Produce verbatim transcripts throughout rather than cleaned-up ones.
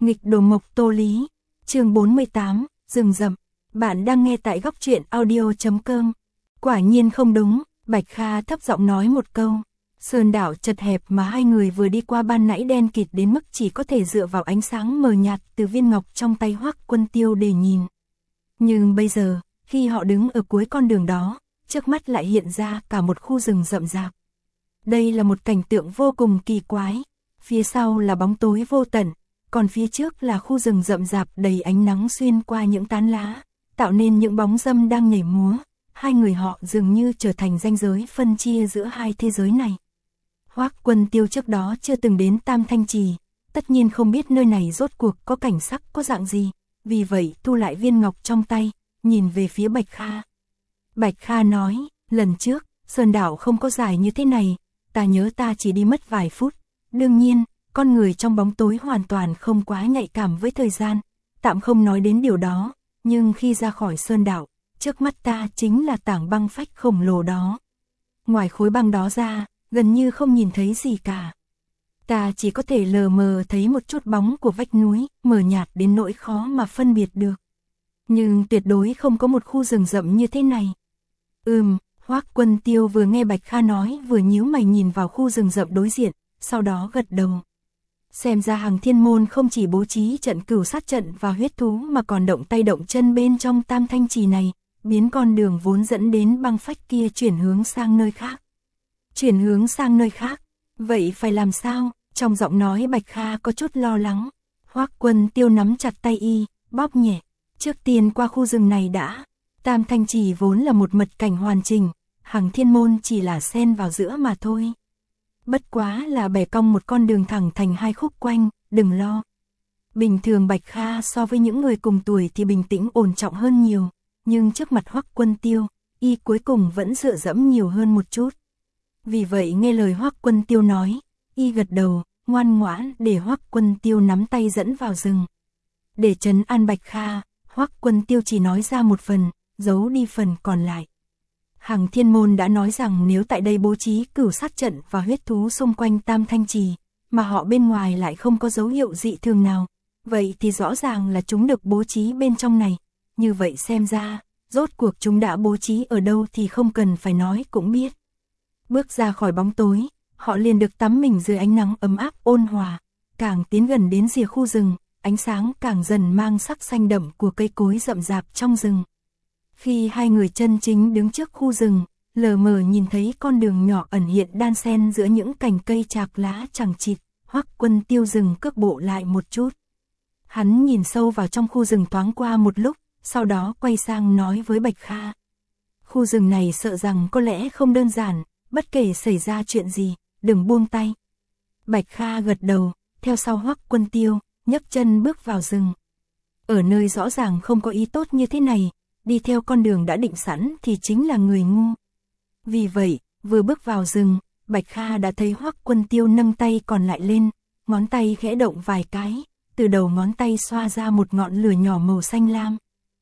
Nghịch đồ mộc Tô Lý, chương bốn mươi tám, rừng rậm. Bạn đang nghe tại góc truyện audio chấm com. Quả nhiên không đúng, Bạch Kha thấp giọng nói một câu. Sơn đảo chật hẹp mà hai người vừa đi qua ban nãy đen kịt đến mức chỉ có thể dựa vào ánh sáng mờ nhạt từ viên ngọc trong tay Hoắc Quân Tiêu để nhìn. Nhưng bây giờ, khi họ đứng ở cuối con đường đó, trước mắt lại hiện ra cả một khu rừng rậm rạp. Đây là một cảnh tượng vô cùng kỳ quái. Phía sau là bóng tối vô tận, còn phía trước là khu rừng rậm rạp đầy ánh nắng xuyên qua những tán lá, tạo nên những bóng râm đang nhảy múa. Hai người họ dường như trở thành ranh giới phân chia giữa hai thế giới này. Hoắc Quân Tiêu trước đó chưa từng đến Tam Thanh Trì, tất nhiên không biết nơi này rốt cuộc có cảnh sắc có dạng gì, vì vậy thu lại viên ngọc trong tay, nhìn về phía Bạch Kha. Bạch Kha nói, lần trước, sơn đảo không có dài như thế này, ta nhớ ta chỉ đi mất vài phút. Đương nhiên, con người trong bóng tối hoàn toàn không quá nhạy cảm với thời gian, tạm không nói đến điều đó, nhưng khi ra khỏi sơn đảo, trước mắt ta chính là tảng băng phách khổng lồ đó. Ngoài khối băng đó ra, gần như không nhìn thấy gì cả. Ta chỉ có thể lờ mờ thấy một chút bóng của vách núi, mờ nhạt đến nỗi khó mà phân biệt được. Nhưng tuyệt đối không có một khu rừng rậm như thế này. Ừm, Hoắc Quân Tiêu vừa nghe Bạch Kha nói vừa nhíu mày nhìn vào khu rừng rậm đối diện, sau đó gật đầu. Xem ra Hằng Thiên Môn không chỉ bố trí trận cửu sát trận và huyết thú mà còn động tay động chân bên trong Tam Thanh Trì này, biến con đường vốn dẫn đến băng phách kia chuyển hướng sang nơi khác. Chuyển hướng sang nơi khác, vậy phải làm sao? Trong giọng nói Bạch Kha có chút lo lắng. Hoắc Quân Tiêu nắm chặt tay y, bóp nhẹ. Trước tiên qua khu rừng này đã. Tam Thanh Trì vốn là một mật cảnh hoàn chỉnh, Hằng Thiên Môn chỉ là xen vào giữa mà thôi. Bất quá là bẻ cong một con đường thẳng thành hai khúc quanh, đừng lo. Bình thường Bạch Kha so với những người cùng tuổi thì bình tĩnh ổn trọng hơn nhiều, nhưng trước mặt Hoắc Quân Tiêu, y cuối cùng vẫn dựa dẫm nhiều hơn một chút. Vì vậy nghe lời Hoắc Quân Tiêu nói, y gật đầu, ngoan ngoãn để Hoắc Quân Tiêu nắm tay dẫn vào rừng. Để trấn an Bạch Kha, Hoắc Quân Tiêu chỉ nói ra một phần, giấu đi phần còn lại. Hằng Thiên Môn đã nói rằng nếu tại đây bố trí cửu sát trận và huyết thú xung quanh Tam Thanh Trì, mà họ bên ngoài lại không có dấu hiệu dị thường nào, vậy thì rõ ràng là chúng được bố trí bên trong này. Như vậy xem ra, rốt cuộc chúng đã bố trí ở đâu thì không cần phải nói cũng biết. Bước ra khỏi bóng tối, họ liền được tắm mình dưới ánh nắng ấm áp ôn hòa, càng tiến gần đến rìa khu rừng, ánh sáng càng dần mang sắc xanh đậm của cây cối rậm rạp trong rừng. Khi hai người chân chính đứng trước khu rừng, lờ mờ nhìn thấy con đường nhỏ ẩn hiện đan xen giữa những cành cây chạc lá chằng chịt, Hoắc Quân Tiêu dừng cước bộ lại một chút. Hắn nhìn sâu vào trong khu rừng thoáng qua một lúc, sau đó quay sang nói với Bạch Kha. Khu rừng này sợ rằng có lẽ không đơn giản, bất kể xảy ra chuyện gì, đừng buông tay. Bạch Kha gật đầu, theo sau Hoắc Quân Tiêu, nhấc chân bước vào rừng. Ở nơi rõ ràng không có ý tốt như thế này, đi theo con đường đã định sẵn thì chính là người ngu. Vì vậy, vừa bước vào rừng, Bạch Kha đã thấy Hoắc Quân Tiêu nâng tay còn lại lên, ngón tay khẽ động vài cái, từ đầu ngón tay xoa ra một ngọn lửa nhỏ màu xanh lam.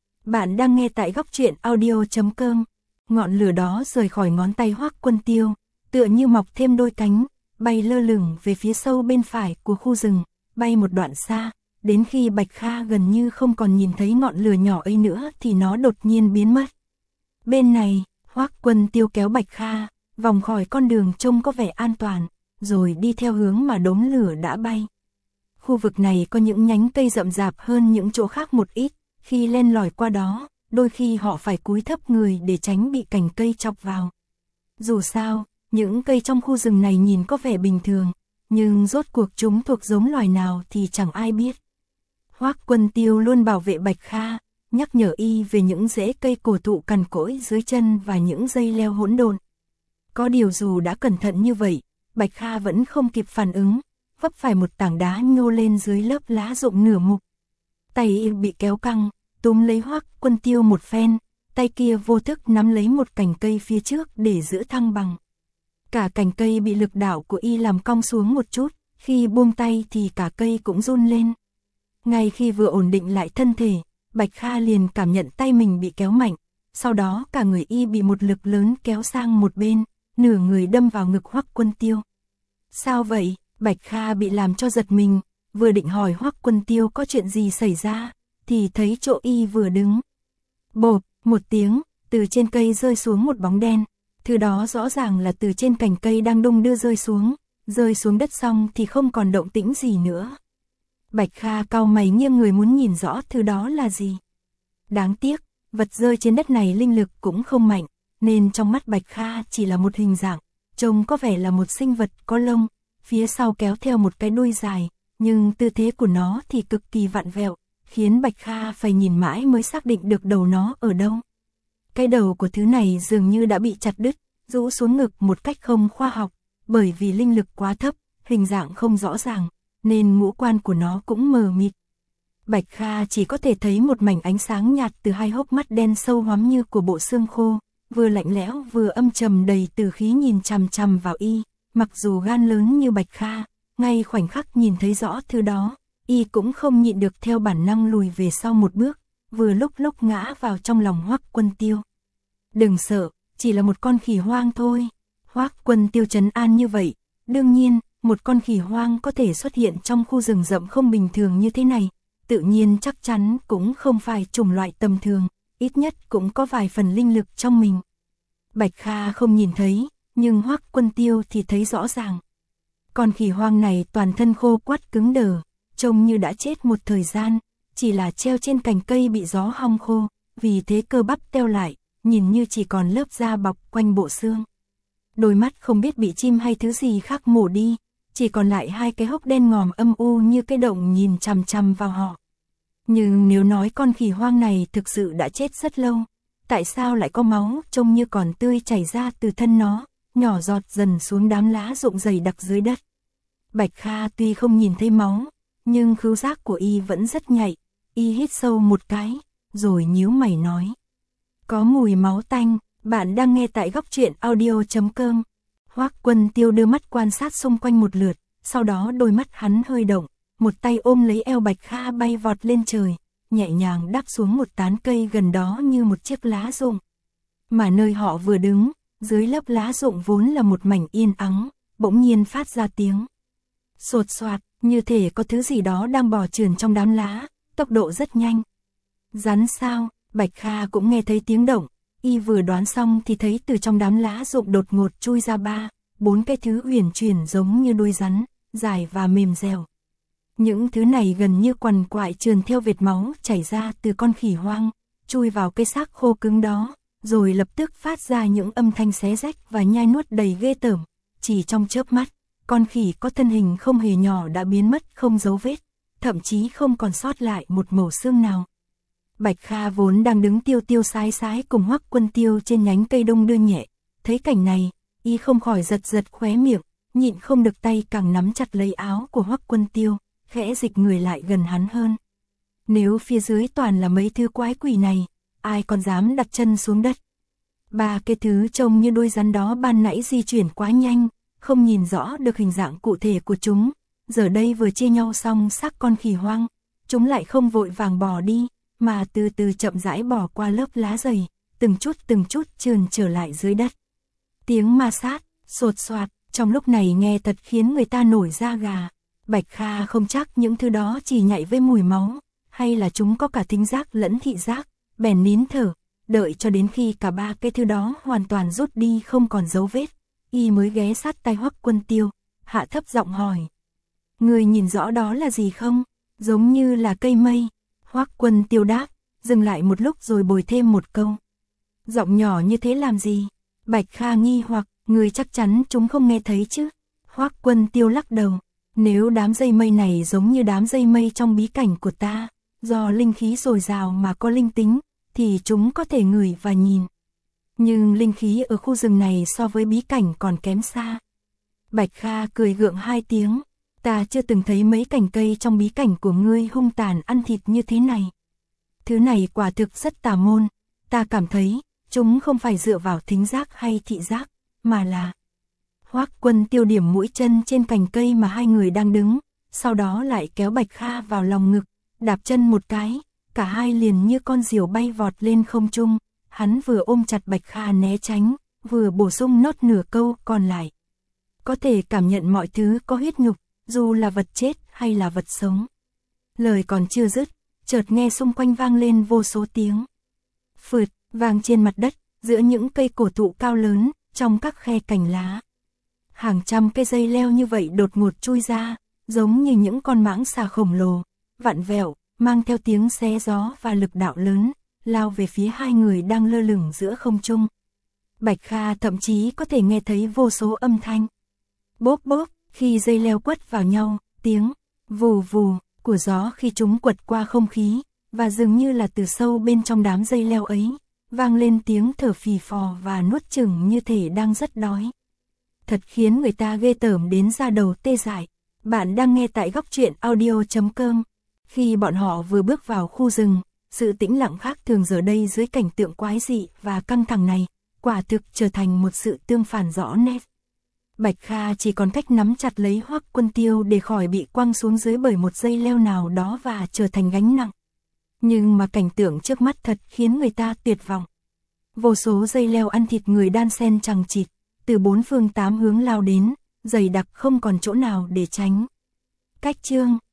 Bạn đang nghe tại góc truyện audio chấm com. Ngọn lửa đó rời khỏi ngón tay Hoắc Quân Tiêu, tựa như mọc thêm đôi cánh, bay lơ lửng về phía sâu bên phải của khu rừng, bay một đoạn xa, đến khi Bạch Kha gần như không còn nhìn thấy ngọn lửa nhỏ ấy nữa thì nó đột nhiên biến mất. Bên này, Hoắc Quân Tiêu kéo Bạch Kha, vòng khỏi con đường trông có vẻ an toàn, rồi đi theo hướng mà đốm lửa đã bay. Khu vực này có những nhánh cây rậm rạp hơn những chỗ khác một ít, khi len lỏi qua đó, đôi khi họ phải cúi thấp người để tránh bị cành cây chọc vào. Dù sao, những cây trong khu rừng này nhìn có vẻ bình thường, nhưng rốt cuộc chúng thuộc giống loài nào thì chẳng ai biết. Hoắc Quân Tiêu luôn bảo vệ Bạch Kha, nhắc nhở y về những rễ cây cổ thụ cằn cỗi dưới chân và những dây leo hỗn độn. Có điều dù đã cẩn thận như vậy, Bạch Kha vẫn không kịp phản ứng, vấp phải một tảng đá nhô lên dưới lớp lá rụng nửa mục. Tay y bị kéo căng, túm lấy Hoắc Quân Tiêu một phen, tay kia vô thức nắm lấy một cành cây phía trước để giữ thăng bằng. Cả cành cây bị lực đảo của y làm cong xuống một chút, khi buông tay thì cả cây cũng run lên. Ngay khi vừa ổn định lại thân thể, Bạch Kha liền cảm nhận tay mình bị kéo mạnh, sau đó cả người y bị một lực lớn kéo sang một bên, nửa người đâm vào ngực Hoắc Quân Tiêu. Sao vậy? Bạch Kha bị làm cho giật mình, vừa định hỏi Hoắc Quân Tiêu có chuyện gì xảy ra, thì thấy chỗ y vừa đứng. Bộp, một tiếng, từ trên cây rơi xuống một bóng đen, thứ đó rõ ràng là từ trên cành cây đang đung đưa rơi xuống, rơi xuống đất xong thì không còn động tĩnh gì nữa. Bạch Kha cau mày nghiêng người muốn nhìn rõ thứ đó là gì. Đáng tiếc, vật rơi trên đất này linh lực cũng không mạnh, nên trong mắt Bạch Kha chỉ là một hình dạng, trông có vẻ là một sinh vật có lông, phía sau kéo theo một cái đuôi dài, nhưng tư thế của nó thì cực kỳ vặn vẹo, khiến Bạch Kha phải nhìn mãi mới xác định được đầu nó ở đâu. Cái đầu của thứ này dường như đã bị chặt đứt, rũ xuống ngực một cách không khoa học, bởi vì linh lực quá thấp, hình dạng không rõ ràng, nên ngũ quan của nó cũng mờ mịt. Bạch Kha chỉ có thể thấy một mảnh ánh sáng nhạt từ hai hốc mắt đen sâu hoắm như của bộ xương khô, vừa lạnh lẽo vừa âm trầm đầy tử khí nhìn chằm chằm vào y, mặc dù gan lớn như Bạch Kha, ngay khoảnh khắc nhìn thấy rõ thứ đó, y cũng không nhịn được theo bản năng lùi về sau một bước, vừa lúc lúc ngã vào trong lòng Hoắc Quân Tiêu. Đừng sợ, chỉ là một con khỉ hoang thôi. Hoắc Quân Tiêu trấn an như vậy, đương nhiên, một con khỉ hoang có thể xuất hiện trong khu rừng rậm không bình thường như thế này, tự nhiên chắc chắn cũng không phải chủng loại tầm thường, ít nhất cũng có vài phần linh lực trong mình. Bạch Kha không nhìn thấy, nhưng Hoắc Quân Tiêu thì thấy rõ ràng. Con khỉ hoang này toàn thân khô quắt cứng đờ, trông như đã chết một thời gian, chỉ là treo trên cành cây bị gió hong khô, vì thế cơ bắp teo lại, nhìn như chỉ còn lớp da bọc quanh bộ xương. Đôi mắt không biết bị chim hay thứ gì khác mổ đi, chỉ còn lại hai cái hốc đen ngòm âm u như cái động nhìn chằm chằm vào họ. Nhưng nếu nói con khỉ hoang này thực sự đã chết rất lâu, tại sao lại có máu trông như còn tươi chảy ra từ thân nó, nhỏ giọt dần xuống đám lá rụng dày đặc dưới đất. Bạch Kha tuy không nhìn thấy máu, nhưng khứu giác của y vẫn rất nhạy, y hít sâu một cái, rồi nhíu mày nói. Có mùi máu tanh, bạn đang nghe tại góc truyện audio chấm com. Hoắc Quân Tiêu đưa mắt quan sát xung quanh một lượt, sau đó đôi mắt hắn hơi động, một tay ôm lấy eo Bạch Kha bay vọt lên trời, nhẹ nhàng đáp xuống một tán cây gần đó như một chiếc lá rụng. Mà nơi họ vừa đứng, dưới lớp lá rụng vốn là một mảnh yên ắng, bỗng nhiên phát ra tiếng sột soạt, như thể có thứ gì đó đang bò trườn trong đám lá, tốc độ rất nhanh. Rắn sao? Bạch Kha cũng nghe thấy tiếng động, y vừa đoán xong thì thấy từ trong đám lá rụng đột ngột chui ra ba, bốn cái thứ uyển chuyển giống như đuôi rắn, dài và mềm dẻo. Những thứ này gần như quằn quại trườn theo vệt máu chảy ra từ con khỉ hoang, chui vào cái xác khô cứng đó, rồi lập tức phát ra những âm thanh xé rách và nhai nuốt đầy ghê tởm. Chỉ trong chớp mắt, con khỉ có thân hình không hề nhỏ đã biến mất không dấu vết, thậm chí không còn sót lại một mẩu xương nào. Bạch Kha vốn đang đứng tiêu tiêu sái sái cùng Hoắc Quân Tiêu trên nhánh cây đông đưa nhẹ, thấy cảnh này, y không khỏi giật giật khóe miệng, nhịn không được tay càng nắm chặt lấy áo của Hoắc Quân Tiêu, khẽ dịch người lại gần hắn hơn. Nếu phía dưới toàn là mấy thứ quái quỷ này, ai còn dám đặt chân xuống đất. Ba cái thứ trông như đuôi rắn đó ban nãy di chuyển quá nhanh, không nhìn rõ được hình dạng cụ thể của chúng, giờ đây vừa chia nhau xong xác con khỉ hoang, chúng lại không vội vàng bò đi, mà từ từ chậm rãi bò qua lớp lá dày, từng chút từng chút trườn trở lại dưới đất. Tiếng ma sát, sột soạt, trong lúc này nghe thật khiến người ta nổi da gà. Bạch Kha không chắc những thứ đó chỉ nhạy với mùi máu, hay là chúng có cả thính giác lẫn thị giác, bèn nín thở, đợi cho đến khi cả ba cái thứ đó hoàn toàn rút đi không còn dấu vết, y mới ghé sát tai Hoắc Quân Tiêu, hạ thấp giọng hỏi. Người nhìn rõ đó là gì không? Giống như là cây mây. Hoắc Quân Tiêu đáp, dừng lại một lúc rồi bồi thêm một câu. Giọng nhỏ như thế làm gì? Bạch Kha nghi hoặc, người chắc chắn chúng không nghe thấy chứ? Hoắc Quân Tiêu lắc đầu, nếu đám dây mây này giống như đám dây mây trong bí cảnh của ta, do linh khí dồi dào mà có linh tính, thì chúng có thể ngửi và nhìn. Nhưng linh khí ở khu rừng này so với bí cảnh còn kém xa. Bạch Kha cười gượng hai tiếng, ta chưa từng thấy mấy cành cây trong bí cảnh của ngươi hung tàn ăn thịt như thế này. Thứ này quả thực rất tà môn, ta cảm thấy, chúng không phải dựa vào thính giác hay thị giác, mà là... Hoắc Quân Tiêu điểm mũi chân trên cành cây mà hai người đang đứng, sau đó lại kéo Bạch Kha vào lòng ngực, đạp chân một cái, cả hai liền như con diều bay vọt lên không trung, hắn vừa ôm chặt Bạch Kha né tránh, vừa bổ sung nốt nửa câu còn lại. Có thể cảm nhận mọi thứ có huyết nhục, dù là vật chết hay là vật sống. Lời còn chưa dứt, chợt nghe xung quanh vang lên vô số tiếng. Phượt, vang trên mặt đất, giữa những cây cổ thụ cao lớn, trong các khe cành lá. Hàng trăm cây dây leo như vậy đột ngột chui ra, giống như những con mãng xà khổng lồ, vặn vẹo, mang theo tiếng xé gió và lực đạo lớn, lao về phía hai người đang lơ lửng giữa không trung. Bạch Kha thậm chí có thể nghe thấy vô số âm thanh. Bốp bốp, khi dây leo quất vào nhau, tiếng vù vù của gió khi chúng quật qua không khí, và dường như là từ sâu bên trong đám dây leo ấy, vang lên tiếng thở phì phò và nuốt chửng như thể đang rất đói. Thật khiến người ta ghê tởm đến da đầu tê dại. Bạn đang nghe tại góc truyện audio chấm com. Khi bọn họ vừa bước vào khu rừng, sự tĩnh lặng khác thường giờ đây dưới cảnh tượng quái dị và căng thẳng này, quả thực trở thành một sự tương phản rõ nét. Bạch Kha chỉ còn cách nắm chặt lấy Hoắc Quân Tiêu để khỏi bị quăng xuống dưới bởi một dây leo nào đó và trở thành gánh nặng. Nhưng mà cảnh tượng trước mắt thật khiến người ta tuyệt vọng. Vô số dây leo ăn thịt người đan xen chằng chịt, từ bốn phương tám hướng lao đến, dày đặc không còn chỗ nào để tránh. Cách chương